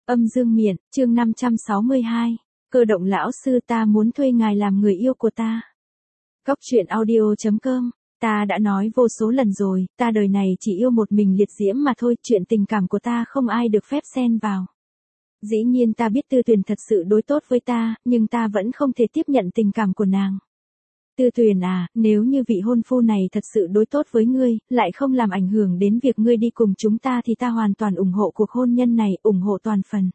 Âm dương miện, chương 562. Cơ động lão sư, ta muốn thuê ngài làm người yêu của ta. Góc truyện audio.com. Ta đã nói vô số lần rồi, ta đời này chỉ yêu một mình Liệt Diễm mà thôi, chuyện tình cảm của ta không ai được phép xen vào. Dĩ nhiên ta biết Tư Tuyền thật sự đối tốt với ta, nhưng ta vẫn không thể tiếp nhận tình cảm của nàng. Tư Tuyền à, nếu như vị hôn phu này thật sự đối tốt với ngươi, lại không làm ảnh hưởng đến việc ngươi đi cùng chúng ta thì ta hoàn toàn ủng hộ cuộc hôn nhân này, ủng hộ toàn phần.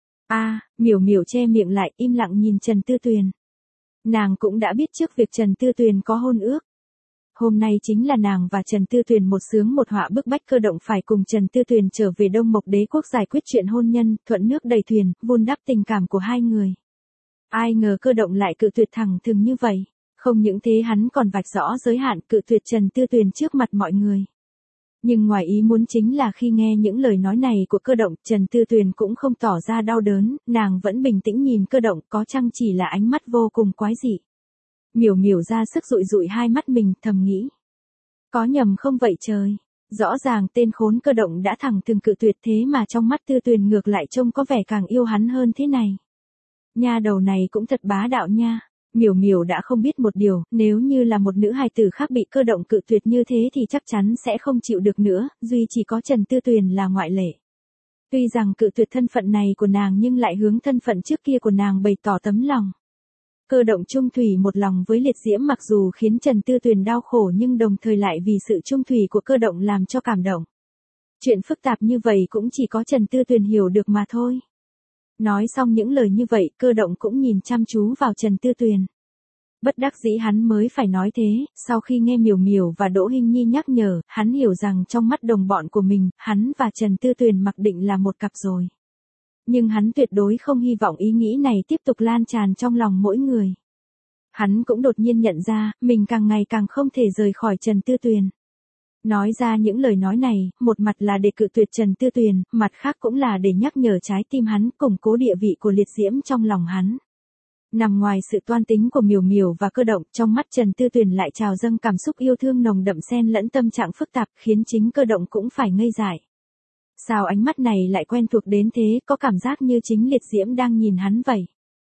Miểu Miểu che miệng lại, im lặng nhìn Trần Tư Tuyền. Nàng cũng đã biết trước việc Trần Tư Tuyền có hôn ước. Hôm nay chính là nàng và Trần Tư Tuyền một xướng một họa bức bách Cơ Động phải cùng Trần Tư Tuyền trở về Đông Mộc Đế quốc giải quyết chuyện hôn nhân, thuận nước đầy thuyền, vun đắp tình cảm của hai người. Ai ngờ Cơ Động lại cự tuyệt thẳng thừng như vậy. Không những thế hắn còn vạch rõ giới hạn, cự tuyệt Trần Tư Tuyền trước mặt mọi người. Nhưng ngoài ý muốn chính là khi nghe những lời nói này của Cơ Động, Trần Tư Tuyền cũng không tỏ ra đau đớn, nàng vẫn bình tĩnh nhìn Cơ Động, có chăng chỉ là ánh mắt vô cùng quái dị. Miểu Miểu ra sức dụi dụi hai mắt mình, thầm nghĩ. Có nhầm không vậy trời? Rõ ràng tên khốn Cơ Động đã thẳng thừng cự tuyệt, thế mà trong mắt Tư Tuyền ngược lại trông có vẻ càng yêu hắn hơn thế này. Nha đầu này cũng thật bá đạo nha. Miểu Miểu đã không biết một điều, nếu như là một nữ hài tử khác bị Cơ Động cự tuyệt như thế thì chắc chắn sẽ không chịu được nữa, duy chỉ có Trần Tư Tuyền là ngoại lệ. Tuy rằng cự tuyệt thân phận này của nàng nhưng lại hướng thân phận trước kia của nàng bày tỏ tấm lòng. Cơ Động chung thủy một lòng với Liệt Diễm mặc dù khiến Trần Tư Tuyền đau khổ nhưng đồng thời lại vì sự chung thủy của Cơ Động làm cho cảm động. Chuyện phức tạp như vậy cũng chỉ có Trần Tư Tuyền hiểu được mà thôi. Nói xong những lời như vậy, Cơ Động cũng nhìn chăm chú vào Trần Tư Tuyền. Bất đắc dĩ hắn mới phải nói thế, sau khi nghe Miểu Miểu và Đỗ Hinh Nhi nhắc nhở, hắn hiểu rằng trong mắt đồng bọn của mình, hắn và Trần Tư Tuyền mặc định là một cặp rồi. Nhưng hắn tuyệt đối không hy vọng ý nghĩ này tiếp tục lan tràn trong lòng mỗi người. Hắn cũng đột nhiên nhận ra, mình càng ngày càng không thể rời khỏi Trần Tư Tuyền. Nói ra những lời nói này, một mặt là để cự tuyệt Trần Tư Tuyền, mặt khác cũng là để nhắc nhở trái tim hắn, củng cố địa vị của Liệt Diễm trong lòng hắn. Nằm ngoài sự toan tính của Miểu Miểu và Cơ Động, trong mắt Trần Tư Tuyền lại trào dâng cảm xúc yêu thương nồng đậm xen lẫn tâm trạng phức tạp, khiến chính Cơ Động cũng phải ngây dại. Sao ánh mắt này lại quen thuộc đến thế, có cảm giác như chính Liệt Diễm đang nhìn hắn vậy.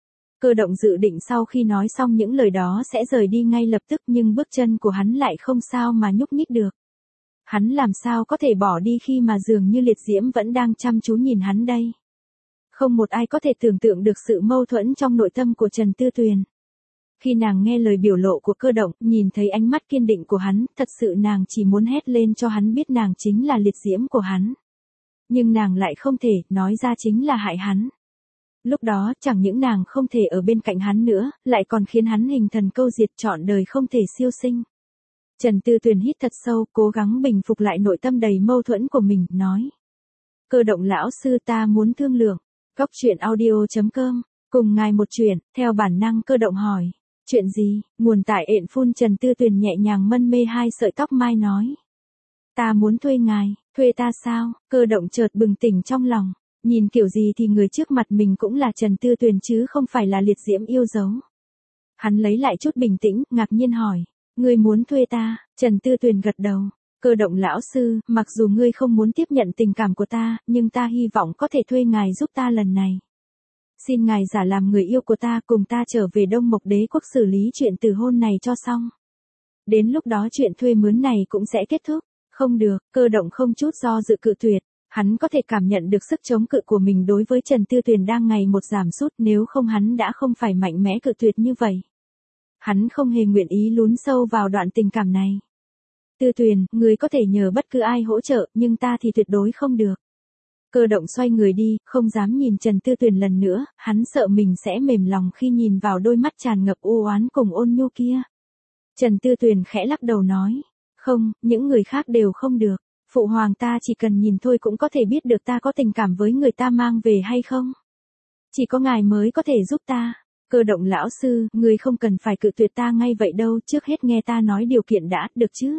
Cơ Động dự định sau khi nói xong những lời đó sẽ rời đi ngay lập tức, nhưng bước chân của hắn lại không sao mà nhúc nhích được. Hắn làm sao có thể bỏ đi khi mà dường như Liệt Diễm vẫn đang chăm chú nhìn hắn đây. Không một ai có thể tưởng tượng được sự mâu thuẫn trong nội tâm của Trần Tư Tuyền. Khi nàng nghe lời biểu lộ của Cơ Động, nhìn thấy ánh mắt kiên định của hắn, thật sự nàng chỉ muốn hét lên cho hắn biết nàng chính là Liệt Diễm của hắn. Nhưng nàng lại không thể, nói ra chính là hại hắn. Lúc đó, chẳng những nàng không thể ở bên cạnh hắn nữa, lại còn khiến hắn hình thần câu diệt, trọn đời không thể siêu sinh. Trần Tư Tuyền hít thật sâu, cố gắng bình phục lại nội tâm đầy mâu thuẫn của mình, nói. Cơ Động lão sư, ta muốn thương lượng. Góc truyện audio.com. Cùng ngài một chuyện, theo bản năng Cơ Động hỏi. Chuyện gì? Nguồn tại ện phun. Trần Tư Tuyền nhẹ nhàng mân mê hai sợi tóc mai nói. Ta muốn thuê ngài. Thuê ta sao? Cơ Động chợt bừng tỉnh trong lòng. Nhìn kiểu gì thì người trước mặt mình cũng là Trần Tư Tuyền chứ không phải là Liệt Diễm yêu dấu. Hắn lấy lại chút bình tĩnh, ngạc nhiên hỏi. Ngươi muốn thuê ta? Trần Tư Tuyền gật đầu. Cơ Động lão sư, mặc dù ngươi không muốn tiếp nhận tình cảm của ta, nhưng ta hy vọng có thể thuê ngài giúp ta lần này. Xin ngài giả làm người yêu của ta, cùng ta trở về Đông Mộc Đế quốc xử lý chuyện từ hôn này cho xong. Đến lúc đó chuyện thuê mướn này cũng sẽ kết thúc. Không được, Cơ Động không chút do dự cự tuyệt. Hắn có thể cảm nhận được sức chống cự của mình đối với Trần Tư Tuyền đang ngày một giảm sút, nếu không hắn đã không phải mạnh mẽ cự tuyệt như vậy. Hắn không hề nguyện ý lún sâu vào đoạn tình cảm này. Tư Tuyền, người có thể nhờ bất cứ ai hỗ trợ, nhưng ta thì tuyệt đối không được. Cơ Động xoay người đi, không dám nhìn Trần Tư Tuyền lần nữa, hắn sợ mình sẽ mềm lòng khi nhìn vào đôi mắt tràn ngập u oán cùng ôn nhu kia. Trần Tư Tuyền khẽ lắc đầu nói, không, những người khác đều không được. Phụ hoàng ta chỉ cần nhìn thôi cũng có thể biết được ta có tình cảm với người ta mang về hay không. Chỉ có ngài mới có thể giúp ta. Cơ Động lão sư, người không cần phải cự tuyệt ta ngay vậy đâu, trước hết nghe ta nói điều kiện đã, được chứ?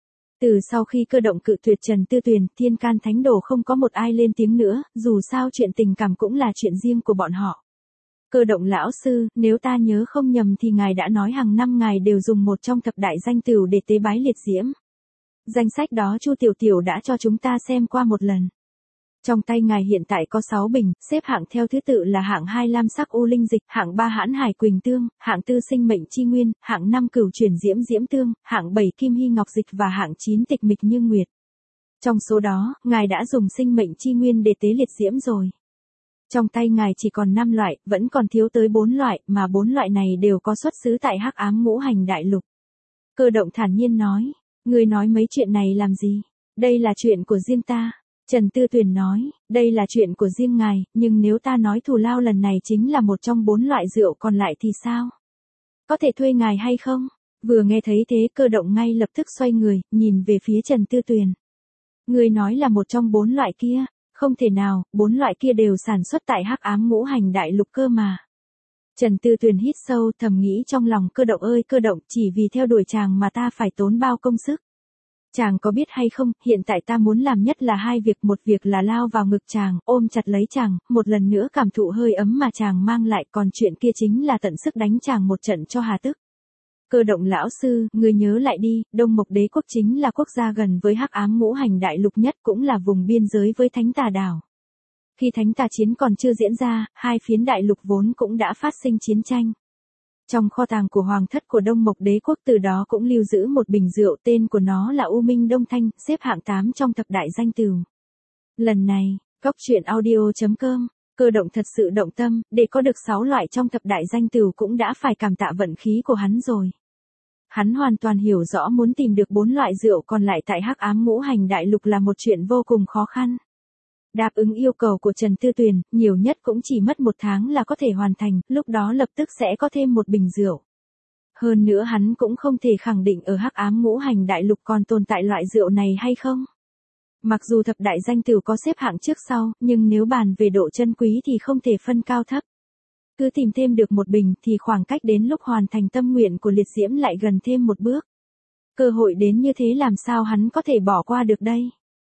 Từ sau khi Cơ Động cự tuyệt Trần Tư Tuyền, Thiên Can Thánh Đồ không có một ai lên tiếng nữa, dù sao chuyện tình cảm cũng là chuyện riêng của bọn họ. Cơ Động lão sư, nếu ta nhớ không nhầm thì ngài đã nói hàng năm ngài đều dùng một trong thập đại danh tửu để tế bái Liệt Diễm. Danh sách đó Chu Tiểu Tiểu đã cho chúng ta xem qua một lần. Trong tay ngài hiện tại có 6 bình, xếp hạng theo thứ tự là hạng 2 lam sắc u linh dịch, hạng 3 hãn hải quỳnh tương, hạng 4 sinh mệnh chi nguyên, hạng 5 cửu chuyển diễm diễm tương, hạng 7 kim hy ngọc dịch và hạng 9 tịch mịch như nguyệt. Trong số đó, ngài đã dùng sinh mệnh chi nguyên để tế liệt diễm rồi. Trong tay ngài chỉ còn 5 loại, vẫn còn thiếu tới 4 loại, mà 4 loại này đều có xuất xứ tại Hắc Ám Ngũ Hành Đại Lục. Cơ động thản nhiên nói, ngươi nói mấy chuyện này làm gì? Đây là chuyện của riêng ta. Trần Tư Tuyền nói, đây là chuyện của riêng ngài, nhưng nếu ta nói thù lao lần này chính là một trong 4 loại rượu còn lại thì sao? Có thể thuê ngài hay không? Vừa nghe thấy thế Cơ động ngay lập tức xoay người, nhìn về phía Trần Tư Tuyền. Ngươi nói là một trong 4 loại kia, không thể nào, 4 loại kia đều sản xuất tại Hắc Ám Ngũ Hành Đại Lục cơ mà. Trần Tư Tuyền hít sâu thầm nghĩ trong lòng, Cơ động ơi Cơ động, chỉ vì theo đuổi chàng mà ta phải tốn bao công sức. Chàng có biết hay không, hiện tại ta muốn làm nhất là 2 việc, một việc là lao vào ngực chàng, ôm chặt lấy chàng, một lần nữa cảm thụ hơi ấm mà chàng mang lại, còn chuyện kia chính là tận sức đánh chàng một trận cho hà tức. Cơ động lão sư, ngươi nhớ lại đi, Đông Mộc Đế quốc chính là quốc gia gần với Hắc Ám Ngũ Hành Đại Lục nhất, cũng là vùng biên giới với Thánh Tà Đảo. Khi Thánh Tà chiến còn chưa diễn ra, hai phiến đại lục vốn cũng đã phát sinh chiến tranh. Trong kho tàng của hoàng thất của Đông Mộc Đế quốc từ đó cũng lưu giữ một bình rượu, tên của nó là U Minh Đông Thanh, xếp hạng 8 trong thập đại danh tửu. Lần này, Cóc Truyện Audio.com, Cơ động thật sự động tâm, để có được 6 loại trong thập đại danh tửu cũng đã phải cảm tạ vận khí của hắn rồi. Hắn hoàn toàn hiểu rõ muốn tìm được 4 loại rượu còn lại tại Hắc Ám Ngũ Hành Đại Lục là một chuyện vô cùng khó khăn. Đáp ứng yêu cầu của Trần Tư Tuyền, nhiều nhất cũng chỉ mất 1 tháng là có thể hoàn thành, lúc đó lập tức sẽ có thêm một bình rượu. Hơn nữa hắn cũng không thể khẳng định ở Hắc Ám Ngũ Hành Đại Lục còn tồn tại loại rượu này hay không. Mặc dù thập đại danh tửu có xếp hạng trước sau, nhưng nếu bàn về độ chân quý thì không thể phân cao thấp. Cứ tìm thêm được một bình thì khoảng cách đến lúc hoàn thành tâm nguyện của liệt diễm lại gần thêm một bước. Cơ hội đến như thế làm sao hắn có thể bỏ qua được đây.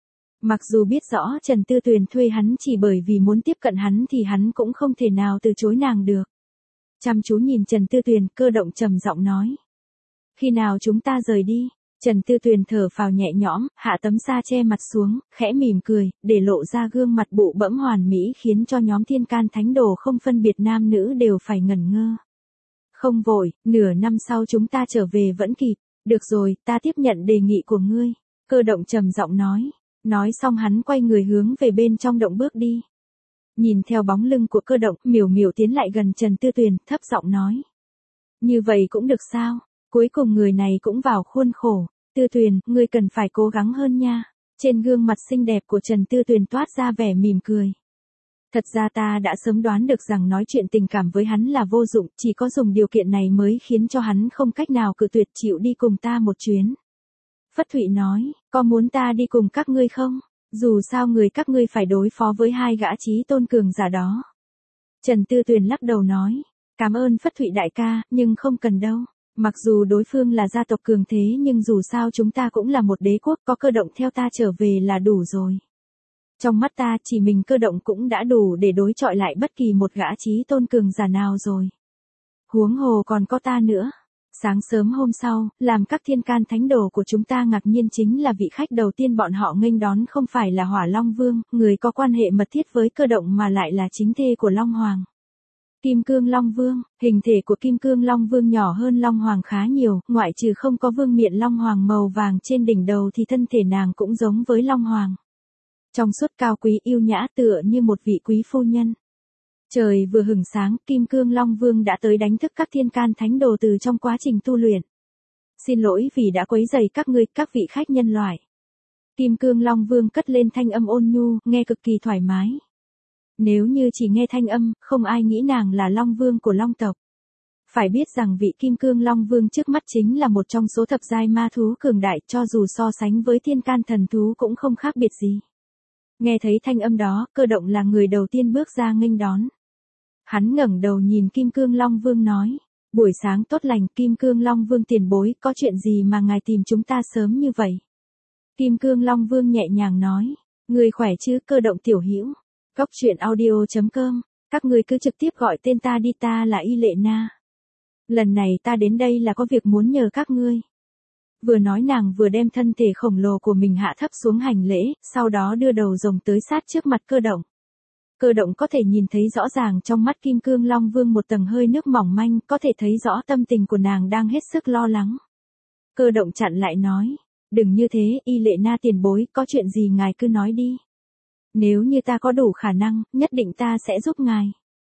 Mặc dù biết rõ Trần Tư Tuyền thuê hắn chỉ bởi vì muốn tiếp cận hắn thì hắn cũng không thể nào từ chối nàng được. Chăm chú nhìn Trần Tư Tuyền, Cơ động trầm giọng nói. Khi nào chúng ta rời đi? Trần Tư Tuyền thở phào nhẹ nhõm, hạ tấm sa che mặt xuống, khẽ mỉm cười, để lộ ra gương mặt bụ bẫm hoàn mỹ khiến cho nhóm Thiên Can Thánh Đồ không phân biệt nam nữ đều phải ngẩn ngơ. Không vội, nửa năm sau chúng ta trở về vẫn kịp. Được rồi, ta tiếp nhận đề nghị của ngươi. Cơ động trầm giọng nói. Nói xong hắn quay người hướng về bên trong động bước đi. Nhìn theo bóng lưng của Cơ động, Miểu Miểu tiến lại gần Trần Tư Tuyền, thấp giọng nói. Như vậy cũng được sao? Cuối cùng người này cũng vào khuôn khổ. Tư Tuyền, ngươi cần phải cố gắng hơn nha. Trên gương mặt xinh đẹp của Trần Tư Tuyền toát ra vẻ mỉm cười. Thật ra ta đã sớm đoán được rằng nói chuyện tình cảm với hắn là vô dụng, chỉ có dùng điều kiện này mới khiến cho hắn không cách nào cự tuyệt chịu đi cùng ta một chuyến. Phất Thụy nói, có muốn ta đi cùng các ngươi không? Dù sao người các ngươi phải đối phó với 2 gã chí tôn cường giả đó. Trần Tư Tuyền lắc đầu nói, cảm ơn Phất Thụy đại ca, nhưng không cần đâu. Mặc dù đối phương là gia tộc cường thế nhưng dù sao chúng ta cũng là một đế quốc, có Cơ động theo ta trở về là đủ rồi. Trong mắt ta chỉ mình Cơ động cũng đã đủ để đối chọi lại bất kỳ một gã chí tôn cường giả nào rồi. Huống hồ còn có ta nữa. Sáng sớm hôm sau, làm các Thiên Can Thánh Đồ của chúng ta ngạc nhiên chính là vị khách đầu tiên bọn họ nghênh đón không phải là Hỏa Long Vương, người có quan hệ mật thiết với Cơ động mà lại là chính thê của Long Hoàng. Kim Cương Long Vương, hình thể của Kim Cương Long Vương nhỏ hơn Long Hoàng khá nhiều, ngoại trừ không có vương miện Long Hoàng màu vàng trên đỉnh đầu thì thân thể nàng cũng giống với Long Hoàng. Trong suốt cao quý yêu nhã tựa như một vị quý phu nhân. Trời vừa hửng sáng, Kim Cương Long Vương đã tới đánh thức các Thiên Can Thánh Đồ từ trong quá trình tu luyện. Xin lỗi vì đã quấy rầy các ngươi, các vị khách nhân loại. Kim Cương Long Vương cất lên thanh âm ôn nhu, nghe cực kỳ thoải mái. Nếu như chỉ nghe thanh âm, không ai nghĩ nàng là Long Vương của Long tộc. Phải biết rằng vị Kim Cương Long Vương trước mắt chính là một trong số thập giai ma thú cường đại, cho dù so sánh với Thiên Can thần thú cũng không khác biệt gì. Nghe thấy thanh âm đó, Cơ động là người đầu tiên bước ra nghênh đón. Hắn ngẩng đầu nhìn Kim Cương Long Vương nói, buổi sáng tốt lành, Kim Cương Long Vương tiền bối, có chuyện gì mà ngài tìm chúng ta sớm như vậy? Kim Cương Long Vương nhẹ nhàng nói, người khỏe chứ? Cơ động tiểu hữu. Cóc Truyện Audio.com, các ngươi cứ trực tiếp gọi tên ta đi, ta là Y Lệ Na. Lần này ta đến đây là có việc muốn nhờ các ngươi. Vừa nói nàng vừa đem thân thể khổng lồ của mình hạ thấp xuống hành lễ, sau đó đưa đầu rồng tới sát trước mặt Cơ Động. Cơ Động có thể nhìn thấy rõ ràng trong mắt Kim Cương Long Vương một tầng hơi nước mỏng manh, có thể thấy rõ tâm tình của nàng đang hết sức lo lắng. Cơ Động chặn lại nói, đừng như thế, Y Lệ Na tiền bối, có chuyện gì ngài cứ nói đi. Nếu như ta có đủ khả năng, nhất định ta sẽ giúp ngài.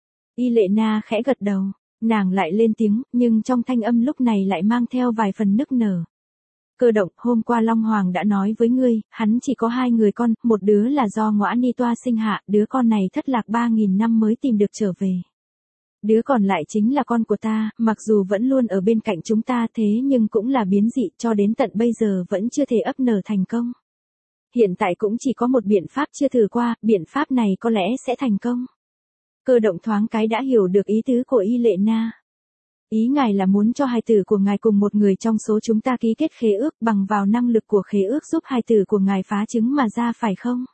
Y Lệ Na khẽ gật đầu, nàng lại lên tiếng, nhưng trong thanh âm lúc này lại mang theo vài phần nức nở. Cơ Động, hôm qua Long Hoàng đã nói với ngươi, hắn chỉ có 2 người con, một đứa là do Ngõa Ni Toa sinh hạ, đứa con này thất lạc 3.000 năm mới tìm được trở về. Đứa còn lại chính là con của ta, mặc dù vẫn luôn ở bên cạnh chúng ta thế nhưng cũng là biến dị, cho đến tận bây giờ vẫn chưa thể ấp nở thành công. Hiện tại cũng chỉ có một biện pháp chưa thử qua, biện pháp này có lẽ sẽ thành công. Cơ Động thoáng cái đã hiểu được ý tứ của Y Lệ Na. Ý ngài là muốn cho hài tử của ngài cùng một người trong số chúng ta ký kết khế ước bằng vào năng lực của khế ước giúp hài tử của ngài phá trứng mà ra phải không?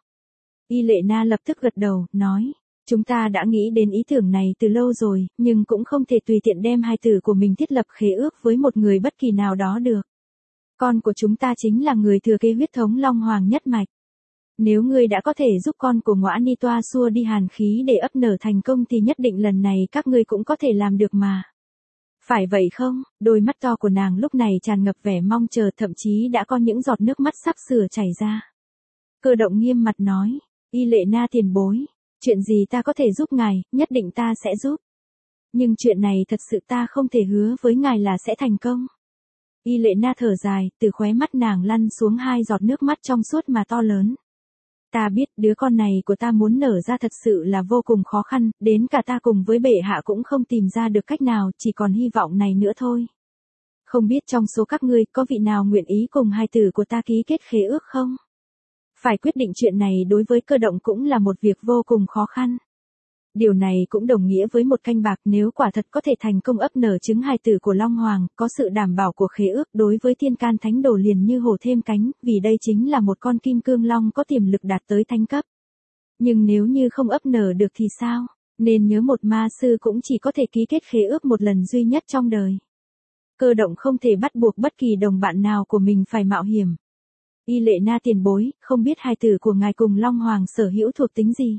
Y Lệ Na lập tức gật đầu, nói, chúng ta đã nghĩ đến ý tưởng này từ lâu rồi, nhưng cũng không thể tùy tiện đem hài tử của mình thiết lập khế ước với một người bất kỳ nào đó được. Con của chúng ta chính là người thừa kế huyết thống Long Hoàng nhất mạch. Nếu ngươi đã có thể giúp con của Ngõa Ni Toa xua đi hàn khí để ấp nở thành công thì nhất định lần này các ngươi cũng có thể làm được mà. Phải vậy không? Đôi mắt to của nàng lúc này tràn ngập vẻ mong chờ, thậm chí đã có những giọt nước mắt sắp sửa chảy ra. Cơ Động nghiêm mặt nói, Y Lệ Na tiền bối, chuyện gì ta có thể giúp ngài, nhất định ta sẽ giúp. Nhưng chuyện này thật sự ta không thể hứa với ngài là sẽ thành công. Y Lệ Na thở dài, từ khóe mắt nàng lăn xuống 2 giọt nước mắt trong suốt mà to lớn. Ta biết đứa con này của ta muốn nở ra thật sự là vô cùng khó khăn, đến cả ta cùng với bệ hạ cũng không tìm ra được cách nào, chỉ còn hy vọng này nữa thôi. Không biết trong số các ngươi có vị nào nguyện ý cùng hài tử của ta ký kết khế ước không? Phải quyết định chuyện này đối với Cơ Động cũng là một việc vô cùng khó khăn. Điều này cũng đồng nghĩa với một canh bạc, nếu quả thật có thể thành công ấp nở trứng hài tử của Long Hoàng, có sự đảm bảo của khế ước đối với Thiên Can Thánh Đồ liền như hổ thêm cánh, vì đây chính là một con kim cương long có tiềm lực đạt tới thánh cấp. Nhưng nếu như không ấp nở được thì sao? Nên nhớ một ma sư cũng chỉ có thể ký kết khế ước một lần duy nhất trong đời. Cơ Động không thể bắt buộc bất kỳ đồng bạn nào của mình phải mạo hiểm. Y Lệ Na tiền bối, không biết hài tử của ngài cùng Long Hoàng sở hữu thuộc tính gì?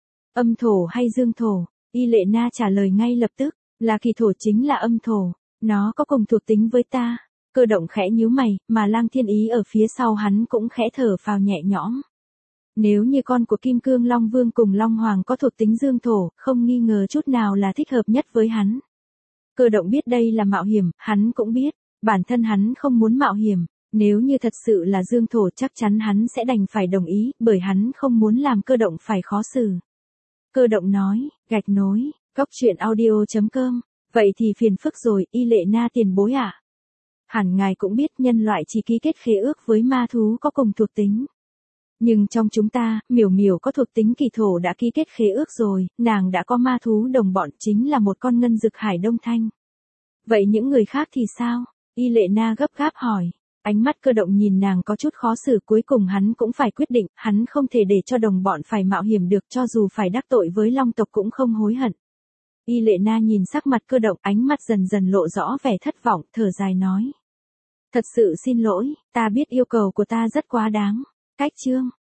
Âm thổ hay dương thổ? Y Lệ Na trả lời ngay lập tức, là kỳ thổ chính là âm thổ, nó có cùng thuộc tính với ta. Cơ Động khẽ nhíu mày, mà Lang Thiên Ý ở phía sau hắn cũng khẽ thở phào nhẹ nhõm. Nếu như con của Kim Cương Long Vương cùng Long Hoàng có thuộc tính dương thổ, không nghi ngờ chút nào là thích hợp nhất với hắn. Cơ Động biết đây là mạo hiểm, hắn cũng biết, bản thân hắn không muốn mạo hiểm, nếu như thật sự là dương thổ chắc chắn hắn sẽ đành phải đồng ý, bởi hắn không muốn làm Cơ Động phải khó xử. Cơ Động nói, gạch nối, góc truyện audio.com, vậy thì phiền phức rồi, Y Lệ Na tiền bối ạ. Hẳn ngài cũng biết nhân loại chỉ ký kết khế ước với ma thú có cùng thuộc tính. Nhưng trong chúng ta, Miểu Miểu có thuộc tính kỳ thổ đã ký kết khế ước rồi, nàng đã có ma thú đồng bọn chính là một con ngân dực hải đông thanh. Vậy những người khác thì sao? Y Lệ Na gấp gáp hỏi. Ánh mắt Cơ Động nhìn nàng có chút khó xử, cuối cùng hắn cũng phải quyết định, hắn không thể để cho đồng bọn phải mạo hiểm được, cho dù phải đắc tội với Long tộc cũng không hối hận. Y Lệ Na nhìn sắc mặt Cơ Động, ánh mắt dần dần lộ rõ vẻ thất vọng, thở dài nói. Thật sự xin lỗi, ta biết yêu cầu của ta rất quá đáng. Cách chương